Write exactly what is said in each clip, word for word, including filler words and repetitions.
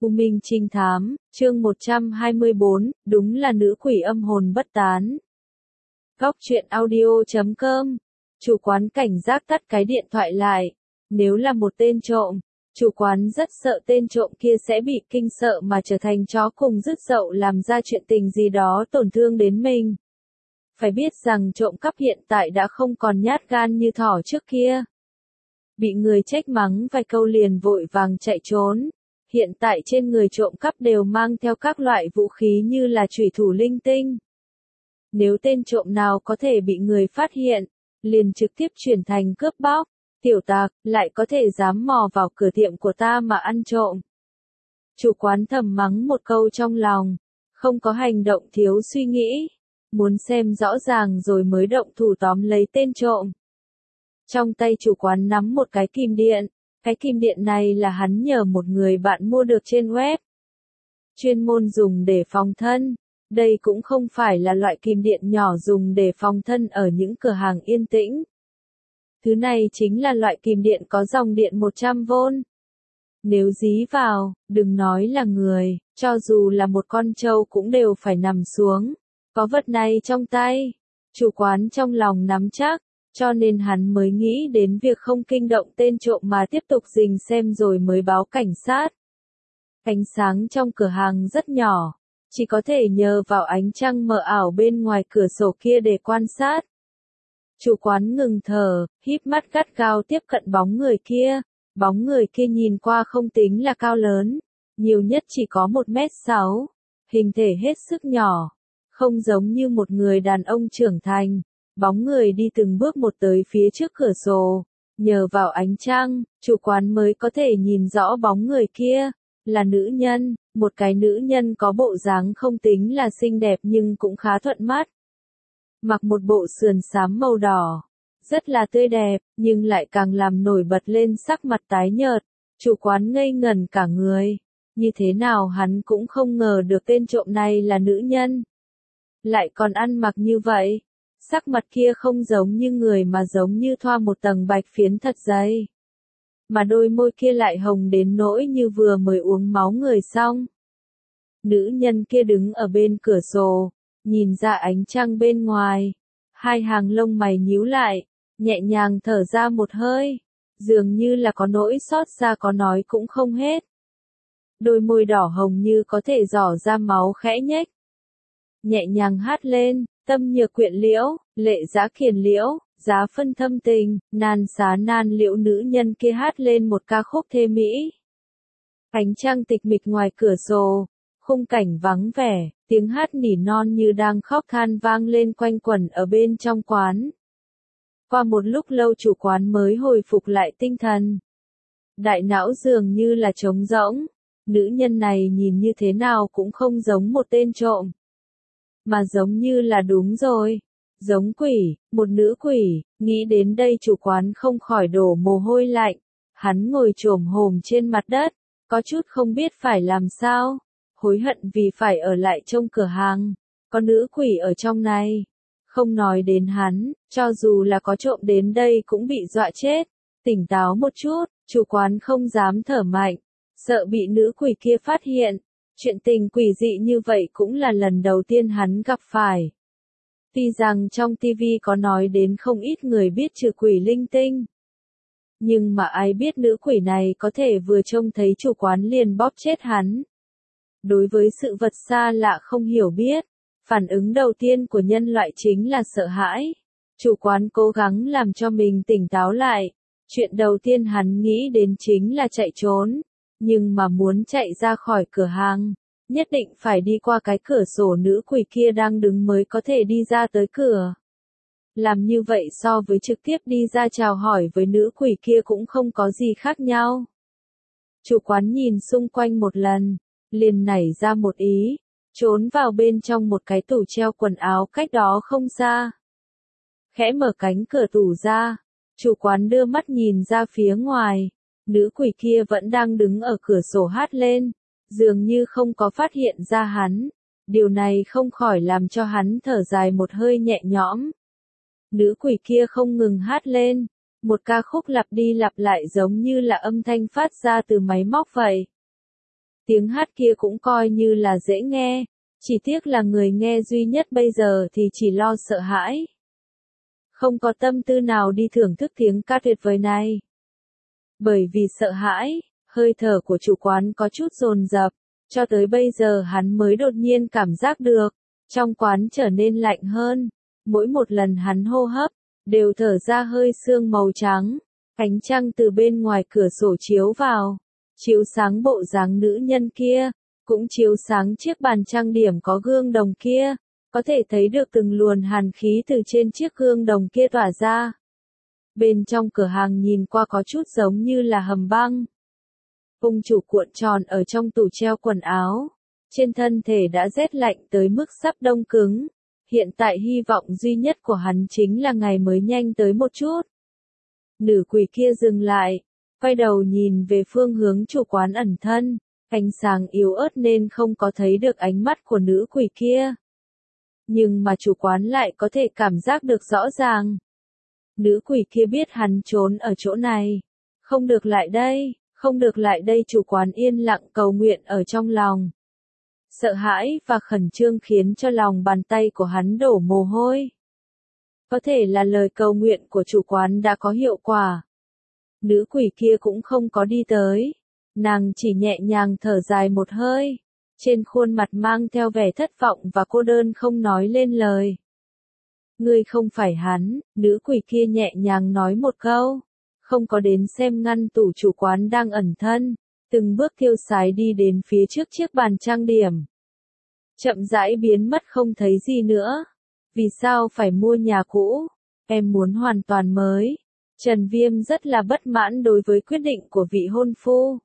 U Minh Trinh Thám, chương một trăm hai mươi bốn, đúng là nữ quỷ âm hồn bất tán. Góc truyện audio chấm com. Chủ quán cảnh giác tắt cái điện thoại lại. Nếu là một tên trộm, chủ quán rất sợ tên trộm kia sẽ bị kinh sợ mà trở thành chó cùng rứt dậu làm ra chuyện tình gì đó tổn thương đến mình. Phải biết rằng trộm cắp hiện tại đã không còn nhát gan như thỏ trước kia. Bị người trách mắng vài câu liền vội vàng chạy trốn. Hiện tại trên người trộm cắp đều mang theo các loại vũ khí như là chủy thủ linh tinh. Nếu tên trộm nào có thể bị người phát hiện, liền trực tiếp chuyển thành cướp bóc, tiểu tặc, lại có thể dám mò vào cửa tiệm của ta mà ăn trộm. Chủ quán thầm mắng một câu trong lòng, không có hành động thiếu suy nghĩ, muốn xem rõ ràng rồi mới động thủ tóm lấy tên trộm. Trong tay chủ quán nắm một cái kìm điện. Cái kìm điện này là hắn nhờ một người bạn mua được trên web. Chuyên môn dùng để phòng thân. Đây cũng không phải là loại kìm điện nhỏ dùng để phòng thân ở những cửa hàng yên tĩnh. Thứ này chính là loại kìm điện có dòng điện một trăm vôn. Nếu dí vào, đừng nói là người, cho dù là một con trâu cũng đều phải nằm xuống. Có vật này trong tay, chủ quán trong lòng nắm chắc. Cho nên hắn mới nghĩ đến việc không kinh động tên trộm mà tiếp tục rình xem rồi mới báo cảnh sát. Ánh sáng trong cửa hàng rất nhỏ, chỉ có thể nhờ vào ánh trăng mờ ảo bên ngoài cửa sổ kia để quan sát. Chủ quán ngừng thở, híp mắt gắt gao tiếp cận bóng người kia. Bóng người kia nhìn qua không tính là cao lớn, nhiều nhất chỉ có một mét sáu, hình thể hết sức nhỏ, không giống như một người đàn ông trưởng thành. Bóng người đi từng bước một tới phía trước cửa sổ, nhờ vào ánh trăng, chủ quán mới có thể nhìn rõ bóng người kia, là nữ nhân, một cái nữ nhân có bộ dáng không tính là xinh đẹp nhưng cũng khá thuận mắt. Mặc một bộ sườn xám màu đỏ, rất là tươi đẹp, nhưng lại càng làm nổi bật lên sắc mặt tái nhợt, chủ quán ngây ngẩn cả người, như thế nào hắn cũng không ngờ được tên trộm này là nữ nhân. Lại còn ăn mặc như vậy. Sắc mặt kia không giống như người mà giống như thoa một tầng bạch phiến thật dày. Mà đôi môi kia lại hồng đến nỗi như vừa mới uống máu người xong. Nữ nhân kia đứng ở bên cửa sổ, nhìn ra ánh trăng bên ngoài. Hai hàng lông mày nhíu lại, nhẹ nhàng thở ra một hơi. Dường như là có nỗi xót xa có nói cũng không hết. Đôi môi đỏ hồng như có thể giỏ ra máu khẽ nhếch. Nhẹ nhàng hát lên. Tâm nhược quyện liễu, lệ giá kiền liễu, giá phân thâm tình, nan xá nan liễu nữ nhân kia hát lên một ca khúc thê mỹ. Ánh trăng tịch mịch ngoài cửa sổ, khung cảnh vắng vẻ, tiếng hát nỉ non như đang khóc than vang lên quanh quẩn ở bên trong quán. Qua một lúc lâu chủ quán mới hồi phục lại tinh thần. Đại não dường như là trống rỗng, nữ nhân này nhìn như thế nào cũng không giống một tên trộm. Mà giống như là đúng rồi. Giống quỷ, một nữ quỷ, nghĩ đến đây chủ quán không khỏi đổ mồ hôi lạnh. Hắn ngồi chồm hổm trên mặt đất, có chút không biết phải làm sao. Hối hận vì phải ở lại trong cửa hàng. Có nữ quỷ ở trong này. Không nói đến hắn, cho dù là có trộm đến đây cũng bị dọa chết. Tỉnh táo một chút, chủ quán không dám thở mạnh. Sợ bị nữ quỷ kia phát hiện. Chuyện tình quỷ dị như vậy cũng là lần đầu tiên hắn gặp phải. Tuy rằng trong tivi có nói đến không ít người biết trừ quỷ linh tinh. Nhưng mà ai biết nữ quỷ này có thể vừa trông thấy chủ quán liền bóp chết hắn. Đối với sự vật xa lạ không hiểu biết, phản ứng đầu tiên của nhân loại chính là sợ hãi. Chủ quán cố gắng làm cho mình tỉnh táo lại. Chuyện đầu tiên hắn nghĩ đến chính là chạy trốn. Nhưng mà muốn chạy ra khỏi cửa hàng, nhất định phải đi qua cái cửa sổ nữ quỷ kia đang đứng mới có thể đi ra tới cửa. Làm như vậy so với trực tiếp đi ra chào hỏi với nữ quỷ kia cũng không có gì khác nhau. Chủ quán nhìn xung quanh một lần, liền nảy ra một ý, trốn vào bên trong một cái tủ treo quần áo cách đó không xa. Khẽ mở cánh cửa tủ ra, chủ quán đưa mắt nhìn ra phía ngoài. Nữ quỷ kia vẫn đang đứng ở cửa sổ hát lên, dường như không có phát hiện ra hắn. Điều này không khỏi làm cho hắn thở dài một hơi nhẹ nhõm. Nữ quỷ kia không ngừng hát lên, một ca khúc lặp đi lặp lại giống như là âm thanh phát ra từ máy móc vậy. Tiếng hát kia cũng coi như là dễ nghe, chỉ tiếc là người nghe duy nhất bây giờ thì chỉ lo sợ hãi. Không có tâm tư nào đi thưởng thức tiếng ca tuyệt vời này. Bởi vì sợ hãi, hơi thở của chủ quán có chút dồn dập, cho tới bây giờ hắn mới đột nhiên cảm giác được, trong quán trở nên lạnh hơn, mỗi một lần hắn hô hấp, đều thở ra hơi sương màu trắng, ánh trăng từ bên ngoài cửa sổ chiếu vào, chiếu sáng bộ dáng nữ nhân kia, cũng chiếu sáng chiếc bàn trang điểm có gương đồng kia, có thể thấy được từng luồn hàn khí từ trên chiếc gương đồng kia tỏa ra. Bên trong cửa hàng nhìn qua có chút giống như là hầm băng. Ông chủ cuộn tròn ở trong tủ treo quần áo, trên thân thể đã rét lạnh tới mức sắp đông cứng. Hiện tại hy vọng duy nhất của hắn chính là ngày mới nhanh tới một chút. Nữ quỷ kia dừng lại, quay đầu nhìn về phương hướng chủ quán ẩn thân, ánh sáng yếu ớt nên không có thấy được ánh mắt của nữ quỷ kia. Nhưng mà chủ quán lại có thể cảm giác được rõ ràng. Nữ quỷ kia biết hắn trốn ở chỗ này. Không được lại đây, không được lại đây, chủ quán yên lặng cầu nguyện ở trong lòng. Sợ hãi và khẩn trương khiến cho lòng bàn tay của hắn đổ mồ hôi. Có thể là lời cầu nguyện của chủ quán đã có hiệu quả. Nữ quỷ kia cũng không có đi tới. Nàng chỉ nhẹ nhàng thở dài một hơi. Trên khuôn mặt mang theo vẻ thất vọng và cô đơn không nói lên lời. Ngươi không phải hắn, nữ quỷ kia nhẹ nhàng nói một câu. Không có đến xem ngăn tủ chủ quán đang ẩn thân. Từng bước tiêu sái đi đến phía trước chiếc bàn trang điểm. Chậm rãi biến mất không thấy gì nữa. Vì sao phải mua nhà cũ? Em muốn hoàn toàn mới. Trần Viêm rất là bất mãn đối với quyết định của vị hôn phu.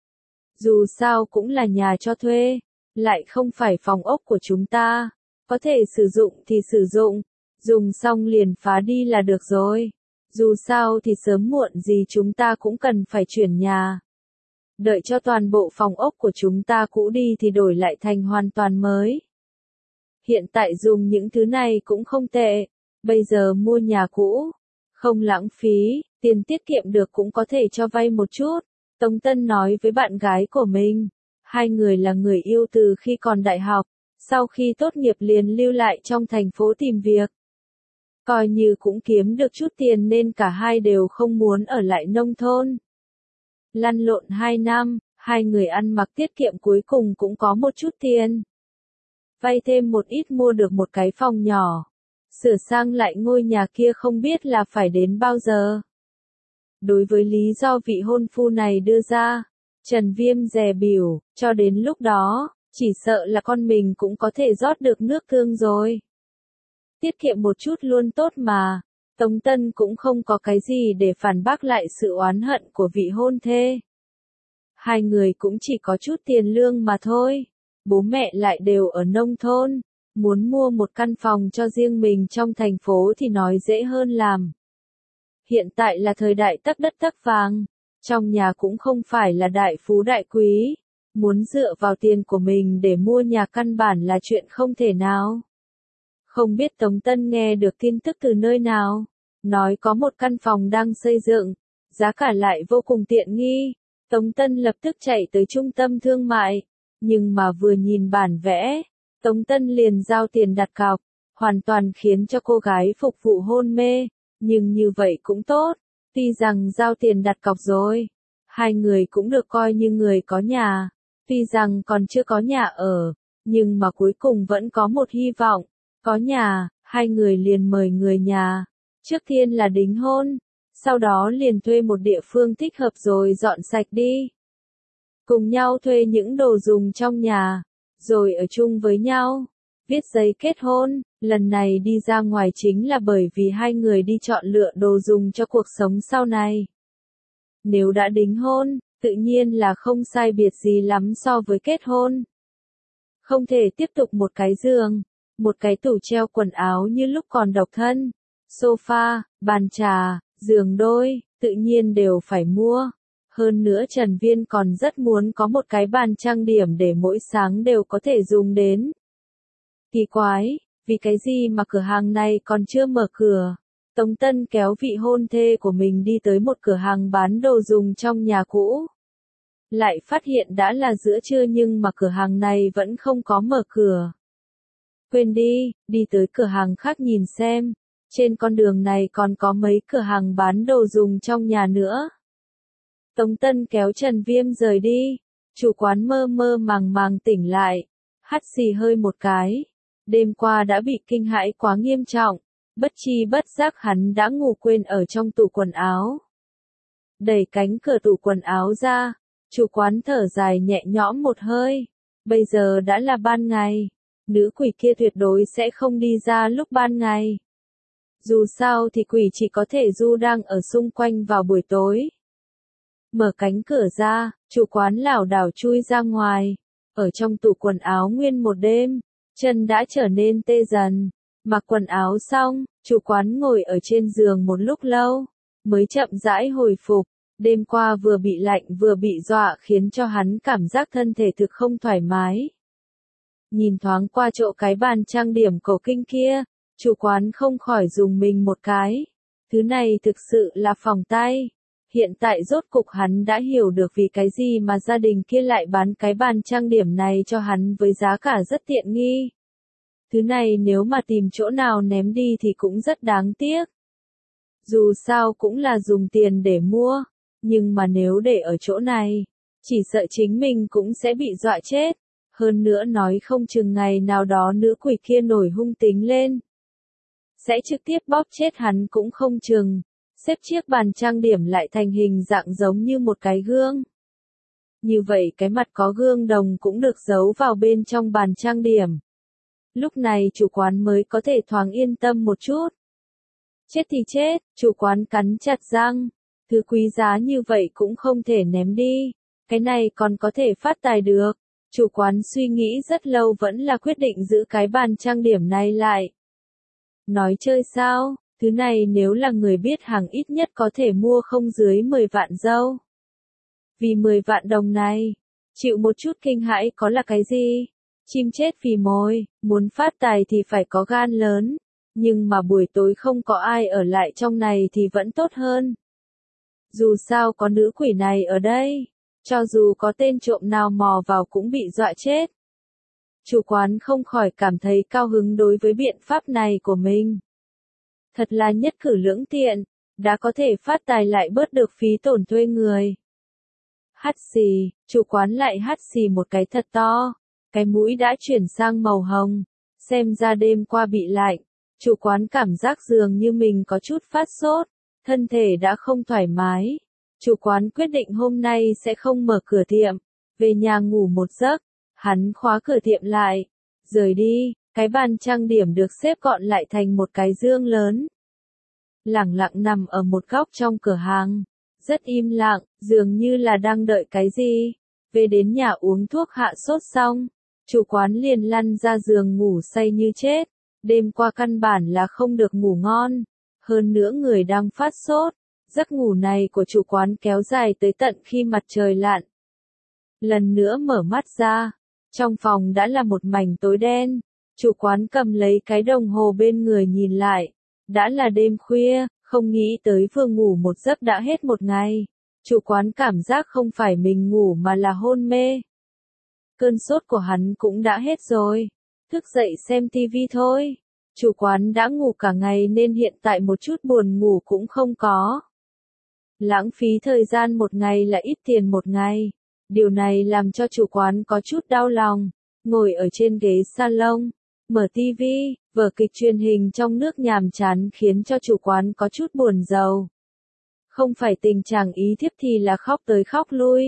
Dù sao cũng là nhà cho thuê, lại không phải phòng ốc của chúng ta. Có thể sử dụng thì sử dụng, dùng xong liền phá đi là được rồi. Dù sao thì sớm muộn gì chúng ta cũng cần phải chuyển nhà. Đợi cho toàn bộ phòng ốc của chúng ta cũ đi thì đổi lại thành hoàn toàn mới. Hiện tại dùng những thứ này cũng không tệ. Bây giờ mua nhà cũ, không lãng phí, tiền tiết kiệm được cũng có thể cho vay một chút. Tống Tân nói với bạn gái của mình. Hai người là người yêu từ khi còn đại học. Sau khi tốt nghiệp liền lưu lại trong thành phố tìm việc. Coi như cũng kiếm được chút tiền nên cả hai đều không muốn ở lại nông thôn. Lăn lộn hai năm, hai người ăn mặc tiết kiệm cuối cùng cũng có một chút tiền. Vay thêm một ít mua được một cái phòng nhỏ. Sửa sang lại ngôi nhà kia không biết là phải đến bao giờ. Đối với lý do vị hôn phu này đưa ra, Trần Viêm dè bỉu, cho đến lúc đó, chỉ sợ là con mình cũng có thể rót được nước tương rồi. Tiết kiệm một chút luôn tốt mà. Tống Tân cũng không có cái gì để phản bác lại sự oán hận của vị hôn thê. Hai người cũng chỉ có chút tiền lương mà thôi. Bố mẹ lại đều ở nông thôn. Muốn mua một căn phòng cho riêng mình trong thành phố thì nói dễ hơn làm. Hiện tại là thời đại tắc đất tắc vàng. Trong nhà cũng không phải là đại phú đại quý. Muốn dựa vào tiền của mình để mua nhà căn bản là chuyện không thể nào. Không biết Tống Tân nghe được tin tức từ nơi nào. Nói có một căn phòng đang xây dựng. Giá cả lại vô cùng tiện nghi. Tống Tân lập tức chạy tới trung tâm thương mại. Nhưng mà vừa nhìn bản vẽ. Tống Tân liền giao tiền đặt cọc. Hoàn toàn khiến cho cô gái phục vụ hôn mê. Nhưng như vậy cũng tốt. Tuy rằng giao tiền đặt cọc rồi. Hai người cũng được coi như người có nhà. Tuy rằng còn chưa có nhà ở. Nhưng mà cuối cùng vẫn có một hy vọng. Có nhà, hai người liền mời người nhà. Trước tiên là đính hôn. Sau đó liền thuê một địa phương thích hợp rồi dọn sạch đi. Cùng nhau thuê những đồ dùng trong nhà. Rồi ở chung với nhau. Viết giấy kết hôn. Lần này đi ra ngoài chính là bởi vì hai người đi chọn lựa đồ dùng cho cuộc sống sau này. Nếu đã đính hôn, tự nhiên là không sai biệt gì lắm so với kết hôn. Không thể tiếp tục một cái giường, một cái tủ treo quần áo như lúc còn độc thân. Sofa, bàn trà, giường đôi, tự nhiên đều phải mua. Hơn nữa Trần Viên còn rất muốn có một cái bàn trang điểm để mỗi sáng đều có thể dùng đến. Kỳ quái, vì cái gì mà cửa hàng này còn chưa mở cửa? Tống Tân kéo vị hôn thê của mình đi tới một cửa hàng bán đồ dùng trong nhà cũ. lại phát hiện đã là giữa trưa nhưng mà cửa hàng này vẫn không có mở cửa. Quên đi, đi tới cửa hàng khác nhìn xem, trên con đường này còn có mấy cửa hàng bán đồ dùng trong nhà nữa. Tống Tân kéo Trần Viêm rời đi, chủ quán mơ mơ màng màng tỉnh lại, hắt xì hơi một cái. Đêm qua đã bị kinh hãi quá nghiêm trọng, bất chi bất giác hắn đã ngủ quên ở trong tủ quần áo. Đẩy cánh cửa tủ quần áo ra, chủ quán thở dài nhẹ nhõm một hơi. Bây giờ đã là ban ngày, nữ quỷ kia tuyệt đối sẽ không đi ra lúc ban ngày. Dù sao thì quỷ chỉ có thể du đang ở xung quanh vào buổi tối. Mở cánh cửa ra, chủ quán lảo đảo chui ra ngoài. Ở trong tủ quần áo nguyên một đêm, chân đã trở nên tê dần. Mặc quần áo xong, chủ quán ngồi ở trên giường một lúc lâu, mới chậm rãi hồi phục. Đêm qua vừa bị lạnh vừa bị dọa khiến cho hắn cảm giác thân thể thực không thoải mái. Nhìn thoáng qua chỗ cái bàn trang điểm cổ kinh kia, chủ quán không khỏi dùng mình một cái. Thứ này thực sự là phòng tay. Hiện tại rốt cục hắn đã hiểu được vì cái gì mà gia đình kia lại bán cái bàn trang điểm này cho hắn với giá cả rất tiện nghi. Thứ này nếu mà tìm chỗ nào ném đi thì cũng rất đáng tiếc. Dù sao cũng là dùng tiền để mua, nhưng mà nếu để ở chỗ này, chỉ sợ chính mình cũng sẽ bị dọa chết. Hơn nữa nói không chừng ngày nào đó nữ quỷ kia nổi hung tính lên, sẽ trực tiếp bóp chết hắn cũng không chừng. Xếp chiếc bàn trang điểm lại thành hình dạng giống như một cái gương. Như vậy cái mặt có gương đồng cũng được giấu vào bên trong bàn trang điểm. Lúc này chủ quán mới có thể thoáng yên tâm một chút. Chết thì chết, chủ quán cắn chặt răng. Thứ quý giá như vậy cũng không thể ném đi. Cái này còn có thể phát tài được. Chủ quán suy nghĩ rất lâu vẫn là quyết định giữ cái bàn trang điểm này lại. Nói chơi sao? Thứ này nếu là người biết hàng ít nhất có thể mua không dưới mười vạn dâu. Vì mười vạn đồng này, chịu một chút kinh hãi có là cái gì? Chim chết vì mồi, muốn phát tài thì phải có gan lớn. Nhưng mà buổi tối không có ai ở lại trong này thì vẫn tốt hơn. Dù sao có nữ quỷ này ở đây, cho dù có tên trộm nào mò vào cũng bị dọa chết. Chủ quán không khỏi cảm thấy cao hứng đối với biện pháp này của mình. Thật là nhất cử lưỡng tiện, đã có thể phát tài lại bớt được phí tổn thuê người. Hắt xì, chủ quán lại hắt xì một cái thật to, cái mũi đã chuyển sang màu hồng, xem ra đêm qua bị lạnh, chủ quán cảm giác dường như mình có chút phát sốt, thân thể đã không thoải mái. Chủ quán quyết định hôm nay sẽ không mở cửa tiệm, về nhà ngủ một giấc, hắn khóa cửa tiệm lại, rời đi. Cái bàn trang điểm được xếp gọn lại thành một cái dương lớn. Lẳng lặng nằm ở một góc trong cửa hàng. Rất im lặng, dường như là đang đợi cái gì. Về đến nhà uống thuốc hạ sốt xong. Chủ quán liền lăn ra giường ngủ say như chết. Đêm qua căn bản là không được ngủ ngon. Hơn nữa người đang phát sốt. Giấc ngủ này của chủ quán kéo dài tới tận khi mặt trời lặn. Lần nữa mở mắt ra. Trong phòng đã là một mảnh tối đen. Chủ quán cầm lấy cái đồng hồ bên người nhìn lại. Đã là đêm khuya, không nghĩ tới vừa ngủ một giấc đã hết một ngày. Chủ quán cảm giác không phải mình ngủ mà là hôn mê. Cơn sốt của hắn cũng đã hết rồi. Thức dậy xem tivi thôi. Chủ quán đã ngủ cả ngày nên hiện tại một chút buồn ngủ cũng không có. Lãng phí thời gian một ngày là ít tiền một ngày. Điều này làm cho chủ quán có chút đau lòng. Ngồi ở trên ghế salon, mở tivi, vở kịch truyền hình trong nước nhàm chán khiến cho chủ quán có chút buồn rầu. Không phải tình trạng ý thiếp thì là khóc tới khóc lui.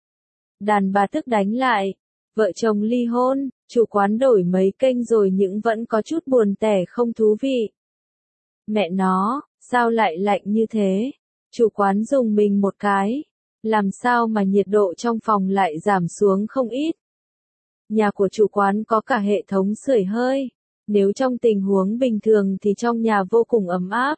Đàn bà tức đánh lại, vợ chồng ly hôn, chủ quán đổi mấy kênh rồi nhưng vẫn có chút buồn tẻ không thú vị. Mẹ nó, sao lại lạnh như thế? Chủ quán dùng mình một cái. Làm sao mà nhiệt độ trong phòng lại giảm xuống không ít? Nhà của chủ quán có cả hệ thống sưởi hơi. Nếu trong tình huống bình thường thì trong nhà vô cùng ấm áp.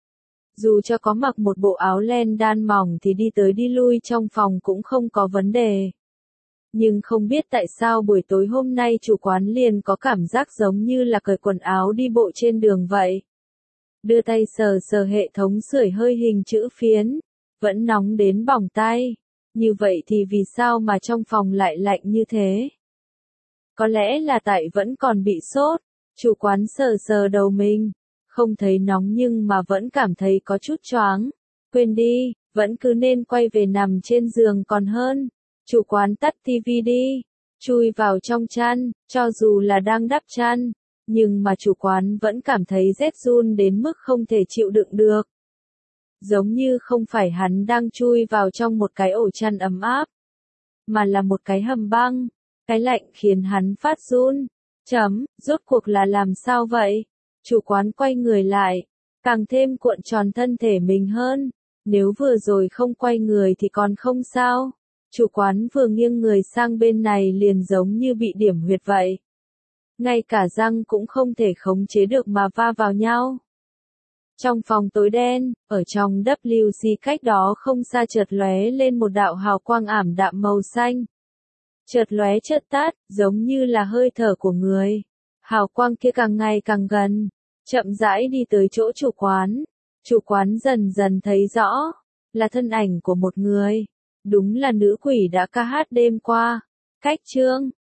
Dù cho có mặc một bộ áo len đan mỏng thì đi tới đi lui trong phòng cũng không có vấn đề. Nhưng không biết tại sao buổi tối hôm nay chủ quán liền có cảm giác giống như là cởi quần áo đi bộ trên đường vậy. Đưa tay sờ sờ hệ thống sưởi hơi hình chữ phiến, vẫn nóng đến bỏng tay. Như vậy thì vì sao mà trong phòng lại lạnh như thế? Có lẽ là tại vẫn còn bị sốt. Chủ quán sờ sờ đầu mình. Không thấy nóng nhưng mà vẫn cảm thấy có chút choáng. Quên đi, vẫn cứ nên quay về nằm trên giường còn hơn. Chủ quán tắt tivi đi. Chui vào trong chăn, cho dù là đang đắp chăn. Nhưng mà chủ quán vẫn cảm thấy rét run đến mức không thể chịu đựng được. Giống như không phải hắn đang chui vào trong một cái ổ chăn ấm áp. Mà là một cái hầm băng. Cái lạnh khiến hắn phát run. Chấm, rốt cuộc là làm sao vậy? Chủ quán quay người lại. Càng thêm cuộn tròn thân thể mình hơn. Nếu vừa rồi không quay người thì còn không sao. Chủ quán vừa nghiêng người sang bên này liền giống như bị điểm huyệt vậy. Ngay cả răng cũng không thể khống chế được mà va vào nhau. Trong phòng tối đen, ở trong W C cách đó không xa chợt lóe lên một đạo hào quang ảm đạm màu xanh. Chợt lóe chợt tắt, giống như là hơi thở của người. Hào quang kia càng ngày càng gần, chậm rãi đi tới chỗ chủ quán. Chủ quán dần dần thấy rõ, là thân ảnh của một người. Đúng là nữ quỷ đã ca hát đêm qua. Cách chương